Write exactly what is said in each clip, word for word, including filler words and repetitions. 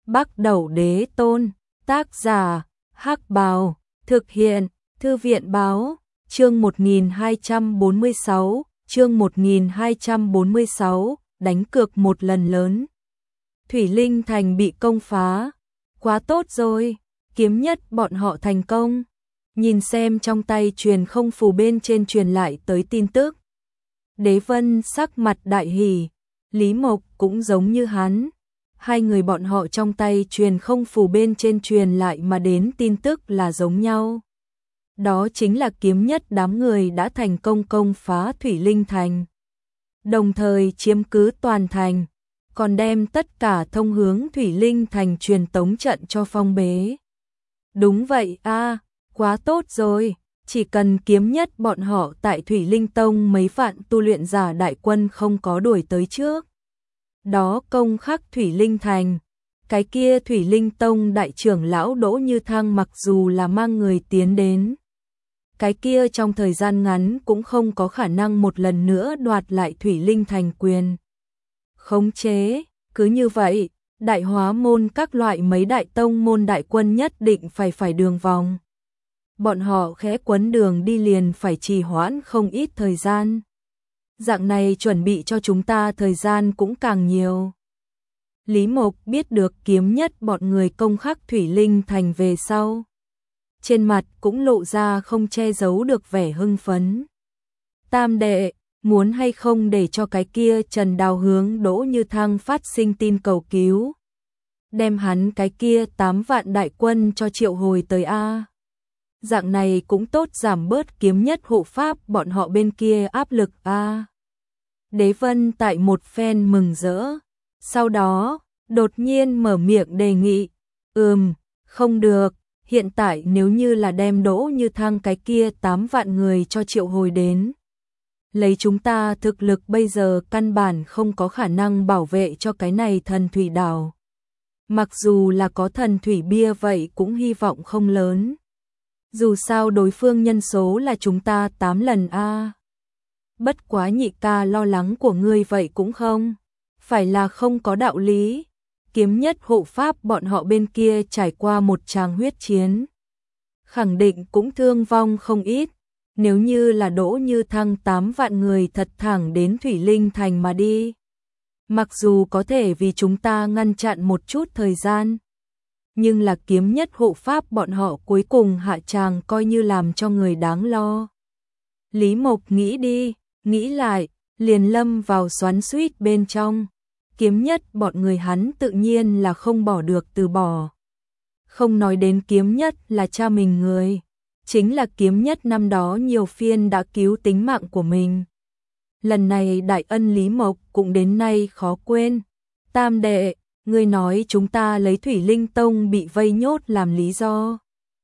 Bắc Đẩu Đế Tôn, tác giả, Hắc Bào, thực hiện, Thư viện Báo, chương một nghìn hai trăm bốn mươi sáu, chương một nghìn hai trăm bốn mươi sáu, đánh cược một lần lớn. Thủy Linh Thành bị công phá, quá tốt rồi, kiếm nhất bọn họ thành công. Nhìn xem trong tay truyền không phù bên trên truyền lại tới tin tức. Đế Vân sắc mặt đại hỉ, Lý Mộc cũng giống như hắn. Hai người bọn họ trong tay truyền không phù bên trên truyền lại mà đến tin tức là giống nhau. Đó chính là kiếm nhất đám người đã thành công công phá Thủy Linh Thành. Đồng thời chiếm cứ toàn thành, còn đem tất cả thông hướng Thủy Linh Thành truyền tống trận cho phong bế. Đúng vậy a, à, quá tốt rồi, chỉ cần kiếm nhất bọn họ tại Thủy Linh Tông mấy vạn tu luyện giả đại quân không có đuổi tới trước. Đó công khắc Thủy Linh Thành, cái kia Thủy Linh Tông đại trưởng lão Đỗ Như Thăng mặc dù là mang người tiến đến. Cái kia trong thời gian ngắn cũng không có khả năng một lần nữa đoạt lại Thủy Linh Thành quyền. Khống chế, cứ như vậy, đại hóa môn các loại mấy đại tông môn đại quân nhất định phải phải đường vòng. Bọn họ khẽ quấn đường đi liền phải trì hoãn không ít thời gian. Dạng này chuẩn bị cho chúng ta thời gian cũng càng nhiều. Lý Mộc biết được kiếm nhất bọn người công khắc Thủy Linh Thành về sau. Trên mặt cũng lộ ra không che giấu được vẻ hưng phấn. Tam đệ, muốn hay không để cho cái kia Trần Đào hướng Đỗ Như Thăng phát sinh tin cầu cứu. Đem hắn cái kia tám vạn đại quân cho triệu hồi tới A. Dạng này cũng tốt giảm bớt kiếm nhất hộ pháp bọn họ bên kia áp lực A. Đế Vân tại một phen mừng rỡ. Sau đó, đột nhiên mở miệng đề nghị. Ừm, không được. Hiện tại nếu như là đem Đỗ Như Thăng cái kia tám vạn người cho triệu hồi đến. Lấy chúng ta thực lực bây giờ căn bản không có khả năng bảo vệ cho cái này thần thủy đảo. Mặc dù là có thần thủy bia vậy cũng hy vọng không lớn. Dù sao đối phương nhân số là chúng ta tám lần a. Bất quá nhị ca lo lắng của ngươi vậy cũng không. Phải là không có đạo lý. Kiếm nhất hộ pháp bọn họ bên kia trải qua một tràng huyết chiến. Khẳng định cũng thương vong không ít. Nếu như là Đỗ Như Thăng tám vạn người thật thẳng đến Thủy Linh Thành mà đi. Mặc dù có thể vì chúng ta ngăn chặn một chút thời gian. Nhưng là kiếm nhất hộ pháp bọn họ cuối cùng hạ tràng coi như làm cho người đáng lo. Lý Mộc nghĩ đi, nghĩ lại, liền lâm vào xoắn xuýt bên trong. Kiếm nhất bọn người hắn tự nhiên là không bỏ được từ bỏ. Không nói đến kiếm nhất là cha mình người. Chính là kiếm nhất năm đó nhiều phiên đã cứu tính mạng của mình. Lần này đại ân Lý Mộc cũng đến nay khó quên. Tam đệ, ngươi nói chúng ta lấy Thủy Linh Tông bị vây nhốt làm lý do.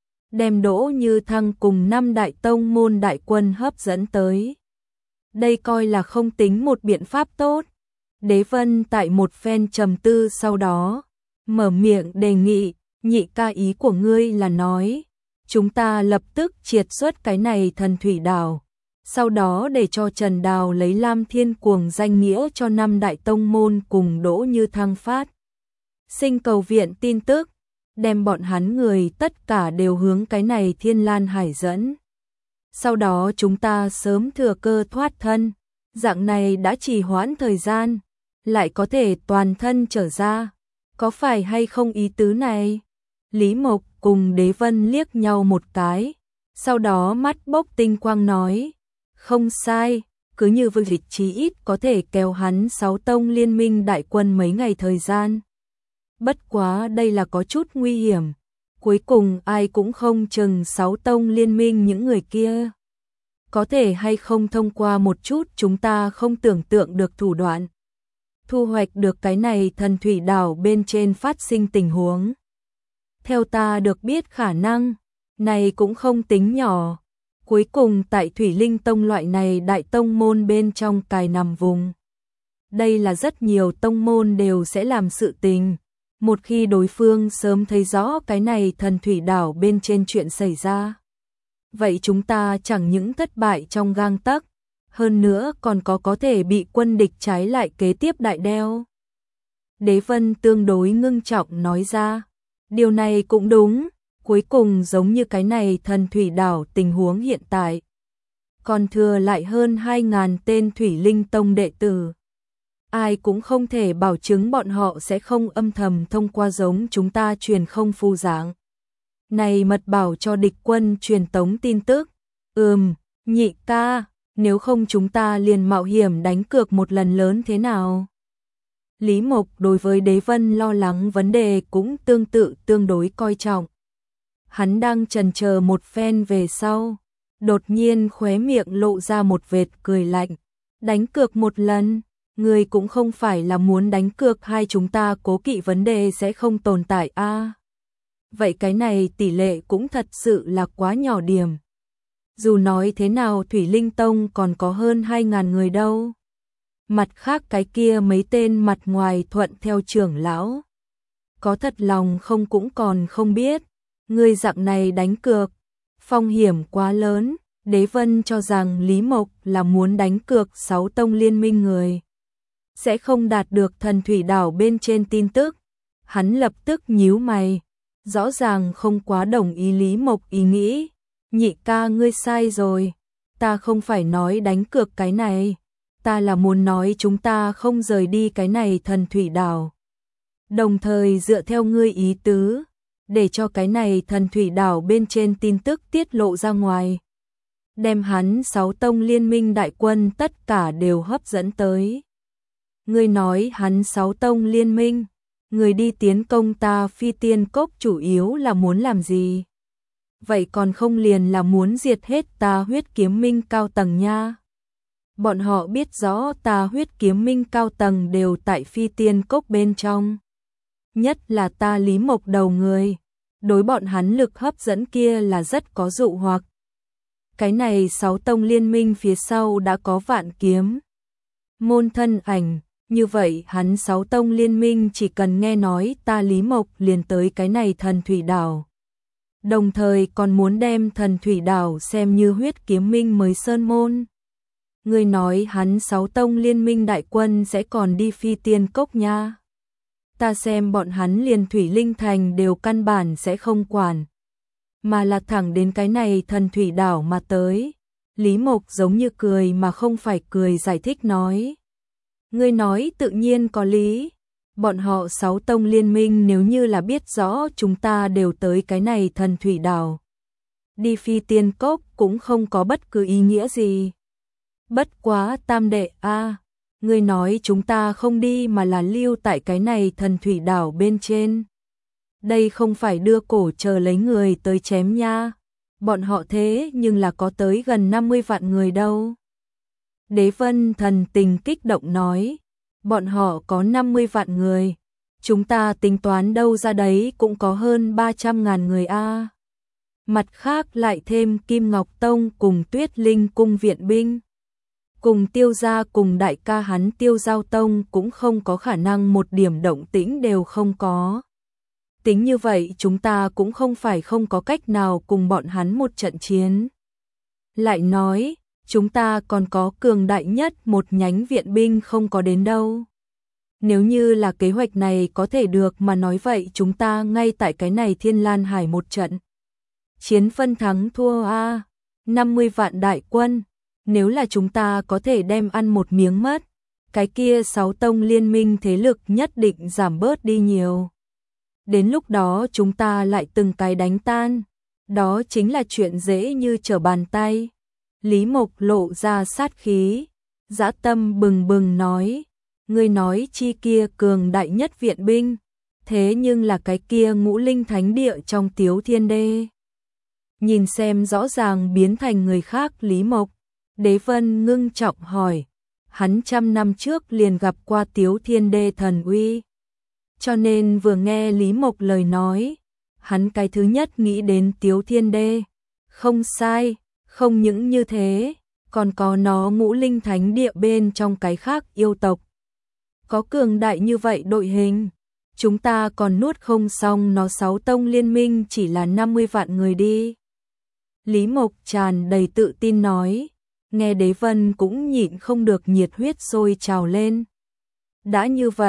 Đem Đỗ Như Thăng cùng năm đại tông môn đại quân hấp dẫn tới. Đây coi là không tính một biện pháp tốt. Đế Vân tại một phen trầm tư sau đó, mở miệng đề nghị, nhị ca ý của ngươi là nói. Chúng ta lập tức triệt xuất cái này thần thủy đảo. Sau đó để cho Trần Đào lấy Lam Thiên Cuồng danh nghĩa cho năm đại tông môn cùng Đỗ Như Thăng phát. Sinh cầu viện tin tức, đem bọn hắn người tất cả đều hướng cái này Thiên Lan Hải dẫn. Sau đó chúng ta sớm thừa cơ thoát thân, dạng này đã trì hoãn thời gian, lại có thể toàn thân trở ra. Có phải hay không ý tứ này? Lý Mộc cùng Đế Vân liếc nhau một cái, sau đó mắt bốc tinh quang nói, không sai, cứ như vậy chí ít có thể kéo hắn sáu tông liên minh đại quân mấy ngày thời gian. Bất quá đây là có chút nguy hiểm, cuối cùng ai cũng không chừng sáu tông liên minh những người kia. Có thể hay không thông qua một chút chúng ta không tưởng tượng được thủ đoạn. Thu hoạch được cái này thần thủy đảo bên trên phát sinh tình huống. Theo ta được biết khả năng, này cũng không tính nhỏ. Cuối cùng tại Thủy Linh Tông loại này đại tông môn bên trong cài nằm vùng. Đây là rất nhiều tông môn đều sẽ làm sự tình. Một khi đối phương sớm thấy rõ cái này thần thủy đảo bên trên chuyện xảy ra. Vậy chúng ta chẳng những thất bại trong gang tấc, hơn nữa còn có có thể bị quân địch trái lại kế tiếp đại đeo. Đế Vân tương đối ngưng trọng nói ra. Điều này cũng đúng, cuối cùng giống như cái này thần thủy đảo tình huống hiện tại. Còn thừa lại hơn hai ngàn tên Thủy Linh Tông đệ tử. Ai cũng không thể bảo chứng bọn họ sẽ không âm thầm thông qua giống chúng ta truyền không phù giảng. Này mật bảo cho địch quân truyền tống tin tức. Ừm, nhị ca, nếu không chúng ta liền mạo hiểm đánh cược một lần lớn thế nào? Lý Mộc đối với Đế Vân lo lắng vấn đề cũng tương tự tương đối coi trọng. Hắn đang chần chờ một phen về sau, đột nhiên khóe miệng lộ ra một vệt cười lạnh. Đánh cược một lần, người cũng không phải là muốn đánh cược hai chúng ta cố kỵ vấn đề sẽ không tồn tại a. À, vậy cái này tỷ lệ cũng thật sự là quá nhỏ điểm. Dù nói thế nào Thủy Linh Tông còn có hơn hai ngàn người đâu. Mặt khác cái kia mấy tên mặt ngoài thuận theo trưởng lão. Có thật lòng không cũng còn không biết. Người dạng này đánh cược, phong hiểm quá lớn. Đế Vân cho rằng Lý Mộc là muốn đánh cược sáu tông liên minh người. Sẽ không đạt được thần thủy đảo bên trên tin tức. Hắn lập tức nhíu mày. Rõ ràng không quá đồng ý Lý Mộc ý nghĩ. Nhị ca ngươi sai rồi. Ta không phải nói đánh cược cái này. Ta là muốn nói chúng ta không rời đi cái này thần thủy đảo. Đồng thời dựa theo ngươi ý tứ, để cho cái này thần thủy đảo bên trên tin tức tiết lộ ra ngoài. Đem hắn sáu tông liên minh đại quân tất cả đều hấp dẫn tới. Ngươi nói hắn sáu tông liên minh, người đi tiến công ta Phi Tiên Cốc chủ yếu là muốn làm gì? Vậy còn không liền là muốn diệt hết ta Huyết Kiếm Minh cao tầng nha. Bọn họ biết rõ ta Huyết Kiếm Minh cao tầng đều tại Phi Tiên Cốc bên trong. Nhất là ta Lý Mộc đầu người, đối bọn hắn lực hấp dẫn kia là rất có dụ hoặc. Cái này sáu tông liên minh phía sau đã có Vạn Kiếm môn thân ảnh, như vậy hắn sáu tông liên minh chỉ cần nghe nói ta Lý Mộc liền tới cái này thần thủy đảo. Đồng thời còn muốn đem thần thủy đảo xem như Huyết Kiếm Minh mới sơn môn. Người nói hắn sáu tông liên minh đại quân sẽ còn đi Phi Tiên Cốc nha. Ta xem bọn hắn liền Thủy Linh Thành đều căn bản sẽ không quản. Mà là thẳng đến cái này thần thủy đảo mà tới. Lý Mộc giống như cười mà không phải cười giải thích nói. Ngươi nói tự nhiên có lý. Bọn họ sáu tông liên minh nếu như là biết rõ chúng ta đều tới cái này thần thủy đảo. Đi Phi Tiên Cốc cũng không có bất cứ ý nghĩa gì. Bất quá tam đệ a, à, ngươi nói chúng ta không đi mà là lưu tại cái này thần thủy đảo bên trên. Đây không phải đưa cổ chờ lấy người tới chém nha. Bọn họ thế nhưng là có tới gần năm mươi vạn người đâu. Đế Vân thần tình kích động nói. Bọn họ có năm mươi vạn người. Chúng ta tính toán đâu ra đấy cũng có hơn ba trăm ngàn người a. À. Mặt khác lại thêm Kim Ngọc Tông cùng Tuyết Linh cung viện binh. Cùng Tiêu gia cùng đại ca hắn Tiêu Giao Tông cũng không có khả năng một điểm động tĩnh đều không có. Tính như vậy chúng ta cũng không phải không có cách nào cùng bọn hắn một trận chiến. Lại nói, chúng ta còn có cường đại nhất một nhánh viện binh không có đến đâu. Nếu như là kế hoạch này có thể được mà nói vậy chúng ta ngay tại cái này Thiên Lan Hải một trận. Chiến phân thắng thua a, năm mươi vạn đại quân. Nếu là chúng ta có thể đem ăn một miếng mất, cái kia sáu tông liên minh thế lực nhất định giảm bớt đi nhiều. Đến lúc đó chúng ta lại từng cái đánh tan, đó chính là chuyện dễ như trở bàn tay. Lý Mộc lộ ra sát khí, dã tâm bừng bừng nói, ngươi nói chi kia cường đại nhất viện binh, thế nhưng là cái kia Ngũ Linh Thánh Địa trong Tiếu Thiên Đê. Nhìn xem rõ ràng biến thành người khác Lý Mộc, Đế Vân ngưng trọng hỏi, hắn trăm năm trước liền gặp qua Tiếu Thiên Đê thần uy. Cho nên vừa nghe Lý Mộc lời nói, hắn cái thứ nhất nghĩ đến Tiếu Thiên Đê. Không sai, không những như thế, còn có nó Ngũ Linh Thánh Địa bên trong cái khác yêu tộc. Có cường đại như vậy đội hình, chúng ta còn nuốt không xong nó sáu tông liên minh chỉ là năm mươi vạn người đi. Lý Mộc tràn đầy tự tin nói, nghe Đế Vân cũng nhịn không được nhiệt huyết sôi trào lên. Đã như vậy,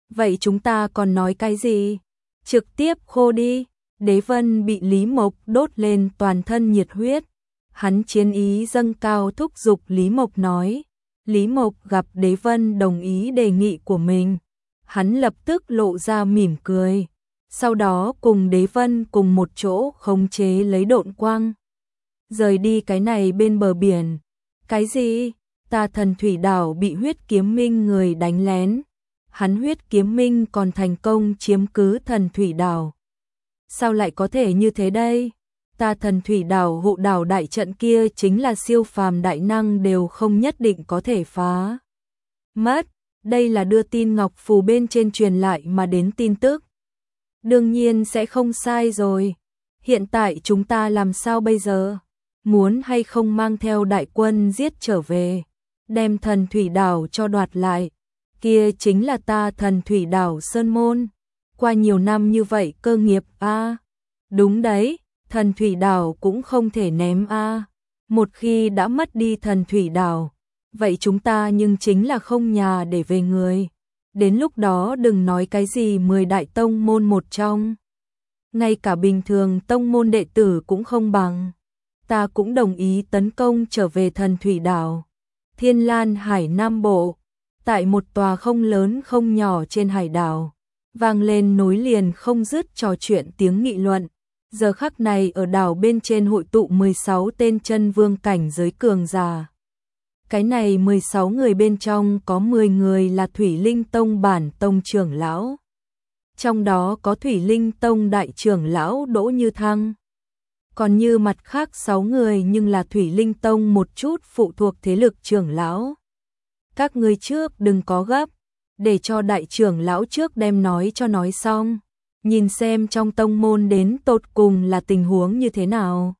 Vậy chúng ta còn nói cái gì? Trực tiếp khô đi. Đế Vân bị Lý Mộc đốt lên toàn thân nhiệt huyết. Hắn chiến ý dâng cao thúc giục Lý Mộc nói. Lý Mộc gặp Đế Vân đồng ý đề nghị của mình. Hắn lập tức lộ ra mỉm cười. Sau đó cùng Đế Vân cùng một chỗ khống chế lấy độn quang. Rời đi cái này bên bờ biển. Cái gì? Ta Thần Thủy Đảo bị huyết kiếm minh người đánh lén. Hắn huyết kiếm minh còn thành công chiếm cứ Thần Thủy Đảo. Sao lại có thể như thế đây? Ta Thần Thủy Đảo hộ đảo đại trận kia chính là siêu phàm đại năng đều không nhất định có thể phá mất. Đây là đưa tin ngọc phù bên trên truyền lại mà đến tin tức. Đương nhiên sẽ không sai rồi. Hiện tại chúng ta làm sao bây giờ? Muốn hay không mang theo đại quân giết trở về, đem Thần Thủy Đảo cho đoạt lại. Kia chính là ta Thần Thủy Đảo Sơn Môn. Qua nhiều năm như vậy cơ nghiệp a. À, đúng đấy, Thần Thủy Đảo cũng không thể ném a. À. Một khi đã mất đi Thần Thủy Đảo, vậy chúng ta nhưng chính là không nhà để về người. Đến lúc đó đừng nói cái gì mười đại tông môn một trong. Ngay cả bình thường tông môn đệ tử cũng không bằng. Ta cũng đồng ý tấn công trở về Thần Thủy Đảo. Thiên Lan Hải Nam Bộ, tại một tòa không lớn không nhỏ trên hải đảo, vang lên nối liền không dứt trò chuyện tiếng nghị luận. Giờ khắc này ở đảo bên trên hội tụ mười sáu tên chân vương cảnh giới cường giả. Cái này mười sáu người bên trong có mười người là Thủy Linh Tông bản tông trưởng lão. Trong đó có Thủy Linh Tông đại trưởng lão Đỗ Như Thăng. Còn như mặt khác sáu người nhưng là Thủy Linh Tông một chút phụ thuộc thế lực trưởng lão. Các ngươi trước đừng có gấp, để cho đại trưởng lão trước đem nói cho nói xong, nhìn xem trong tông môn đến tột cùng là tình huống như thế nào.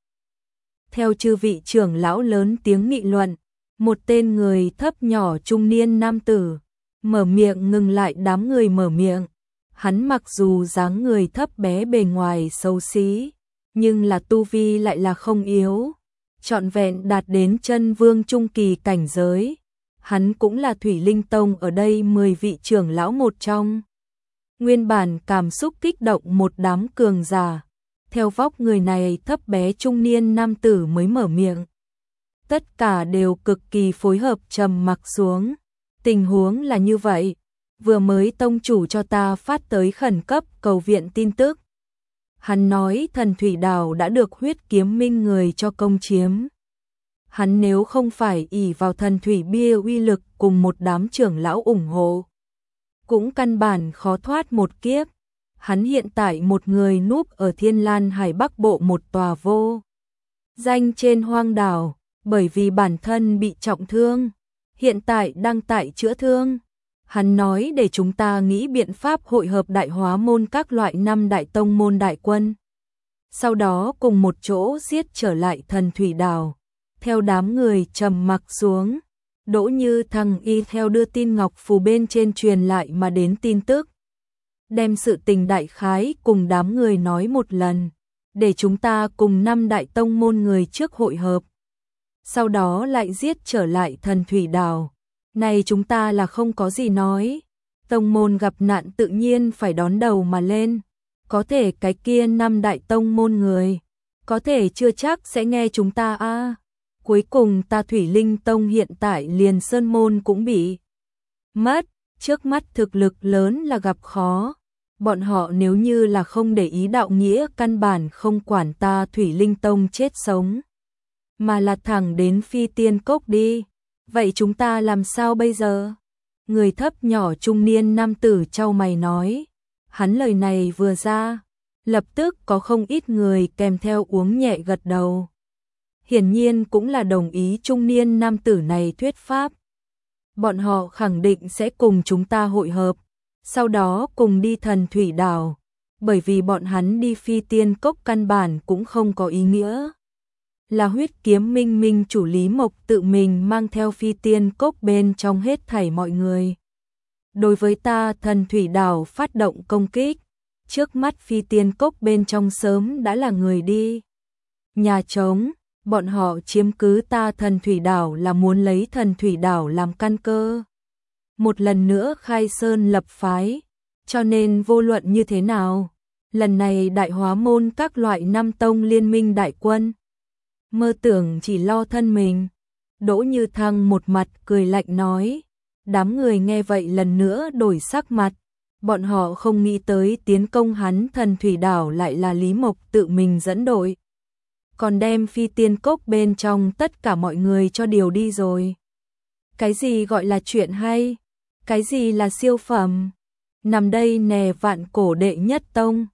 Theo chư vị trưởng lão lớn tiếng nghị luận, một tên người thấp nhỏ trung niên nam tử mở miệng ngừng lại đám người mở miệng. Hắn mặc dù dáng người thấp bé bề ngoài xấu xí, nhưng là tu vi lại là không yếu, trọn vẹn đạt đến chân vương trung kỳ cảnh giới. Hắn cũng là Thủy Linh Tông ở đây mười vị trưởng lão một trong. Nguyên bản cảm xúc kích động một đám cường giả, theo vóc người này thấp bé trung niên nam tử mới mở miệng. Tất cả đều cực kỳ phối hợp trầm mặc xuống. Tình huống là như vậy, vừa mới tông chủ cho ta phát tới khẩn cấp cầu viện tin tức. Hắn nói Thần Thủy Đảo đã được huyết kiếm minh người cho công chiếm. Hắn nếu không phải ỷ vào Thần Thủy Bia uy lực cùng một đám trưởng lão ủng hộ, cũng căn bản khó thoát một kiếp. Hắn hiện tại một người núp ở Thiên Lan Hải Bắc Bộ một tòa vô danh trên hoang đảo, bởi vì bản thân bị trọng thương, hiện tại đang tại chữa thương. Hắn nói để chúng ta nghĩ biện pháp hội hợp đại hóa môn các loại năm đại tông môn đại quân, sau đó cùng một chỗ giết trở lại Thần Thủy Đảo. Theo đám người trầm mặc xuống, Đỗ Như Thăng y theo đưa tin ngọc phù bên trên truyền lại mà đến tin tức, đem sự tình đại khái cùng đám người nói một lần, để chúng ta cùng năm đại tông môn người trước hội hợp, sau đó lại giết trở lại Thần Thủy Đảo. Này chúng ta là không có gì nói, tông môn gặp nạn tự nhiên phải đón đầu mà lên. Có thể cái kia năm đại tông môn người, có thể chưa chắc sẽ nghe chúng ta a. À, cuối cùng ta Thủy Linh Tông hiện tại liền sơn môn cũng bị mất, trước mắt thực lực lớn là gặp khó. Bọn họ nếu như là không để ý đạo nghĩa căn bản không quản ta Thủy Linh Tông chết sống, mà là thẳng đến Phi Tiên Cốc đi. Vậy chúng ta làm sao bây giờ? Người thấp nhỏ trung niên nam tử chau mày nói. Hắn lời này vừa ra, lập tức có không ít người kèm theo uống nhẹ gật đầu. Hiển nhiên cũng là đồng ý trung niên nam tử này thuyết pháp. Bọn họ khẳng định sẽ cùng chúng ta hội hợp, sau đó cùng đi Thần Thủy Đảo, bởi vì bọn hắn đi Phi Tiên Cốc căn bản cũng không có ý nghĩa. Là huyết kiếm minh minh chủ Lý Mộc tự mình mang theo Phi Tiên Cốc bên trong hết thảy mọi người. Đối với ta Thần Thủy Đảo phát động công kích, trước mắt Phi Tiên Cốc bên trong sớm đã là người đi nhà trống. Bọn họ chiếm cứ ta Thần Thủy Đảo là muốn lấy Thần Thủy Đảo làm căn cơ, một lần nữa khai sơn lập phái, Cho nên vô luận như thế nào, lần này đại hóa môn các loại năm tông liên minh đại quân, mơ tưởng chỉ lo thân mình. Đỗ Như Thăng một mặt cười lạnh nói, đám người nghe vậy lần nữa đổi sắc mặt, bọn họ không nghĩ tới tiến công hắn Thần Thủy Đảo lại là Lý Mộc tự mình dẫn đội, còn đem Phi Tiên Cốc bên trong tất cả mọi người cho điều đi rồi. Cái gì gọi là chuyện hay? Cái gì là siêu phẩm? Nằm đây nè vạn cổ đệ nhất tông,